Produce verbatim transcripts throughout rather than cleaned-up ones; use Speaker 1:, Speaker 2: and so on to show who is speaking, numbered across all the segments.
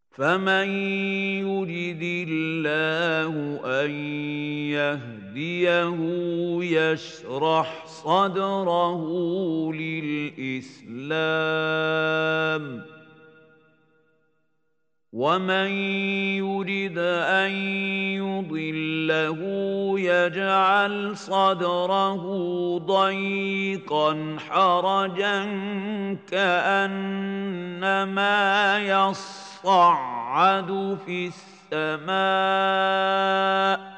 Speaker 1: فمن يرد الله أن يهديه يشرح صدره للإسلام، ومن يرد أن يضله يجعل صدره ضيقا حرجا كأنما يصعد في السماء،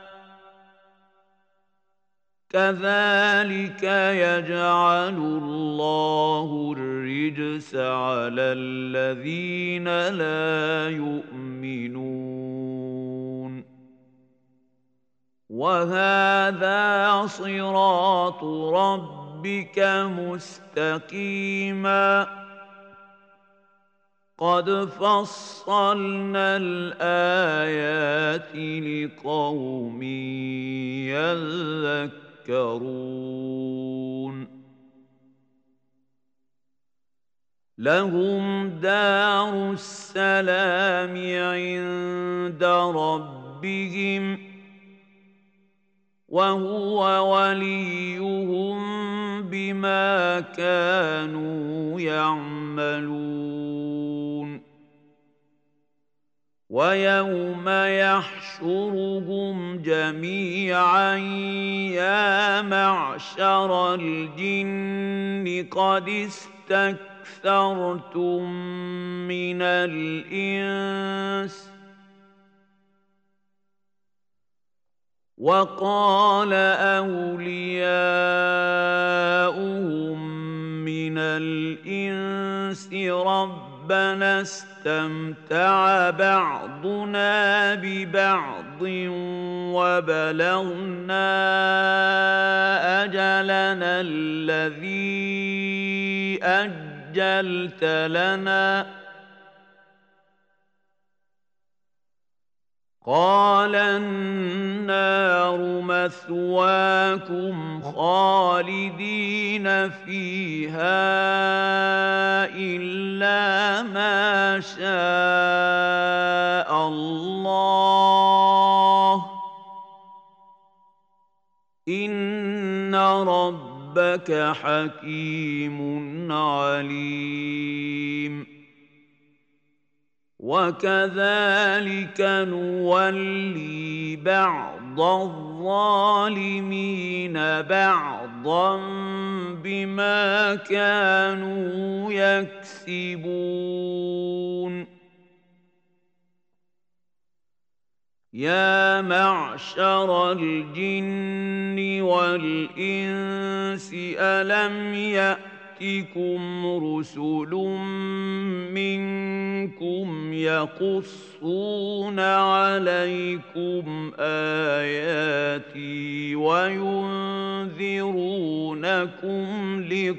Speaker 1: كذلك يجعل الله الرجس على الذين لا يؤمنون. وهذا صراط ربك مستقيما قد فصلنا الآيات لقوم يذكرون. لهم دار السلام عند ربهم وهو وليهم بما كانوا يعملون. ويوم يحشرهم جميعا يا معشر الجن قد استكثرتم من الإنس، وقال أولياؤهم من الإنس ربنا استمتع بعضنا ببعض وبلغنا أجلنا الذي أجلت لنا، قال النار مثواكم خالدين فيها إلا ما شاء الله إن ربك حكيم عليم. وكذلك نولي بعض الظالمين بعضا بما كانوا يكسبون. يا معشر الجن والإنس ألم يأتكم رسل منكم يقصون عليكم آياتي وينذرونكم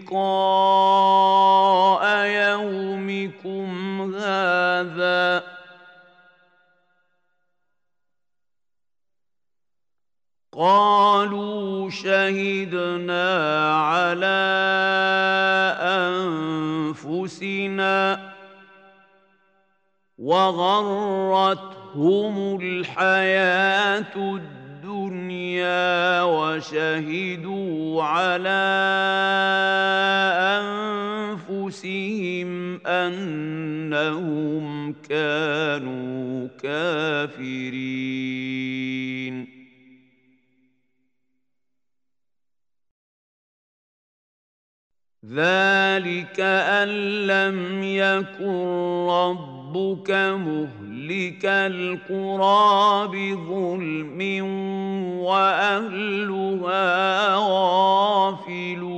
Speaker 1: لقاء يومكم هذا، قالوا شهدنا على أنفسنا وغرتهم الحياة الدنيا وشهدوا على أنفسهم أنهم كانوا كافرين. ذلك أن لم يكن ربك مهلك القرى بظلم وأهلها غافلون.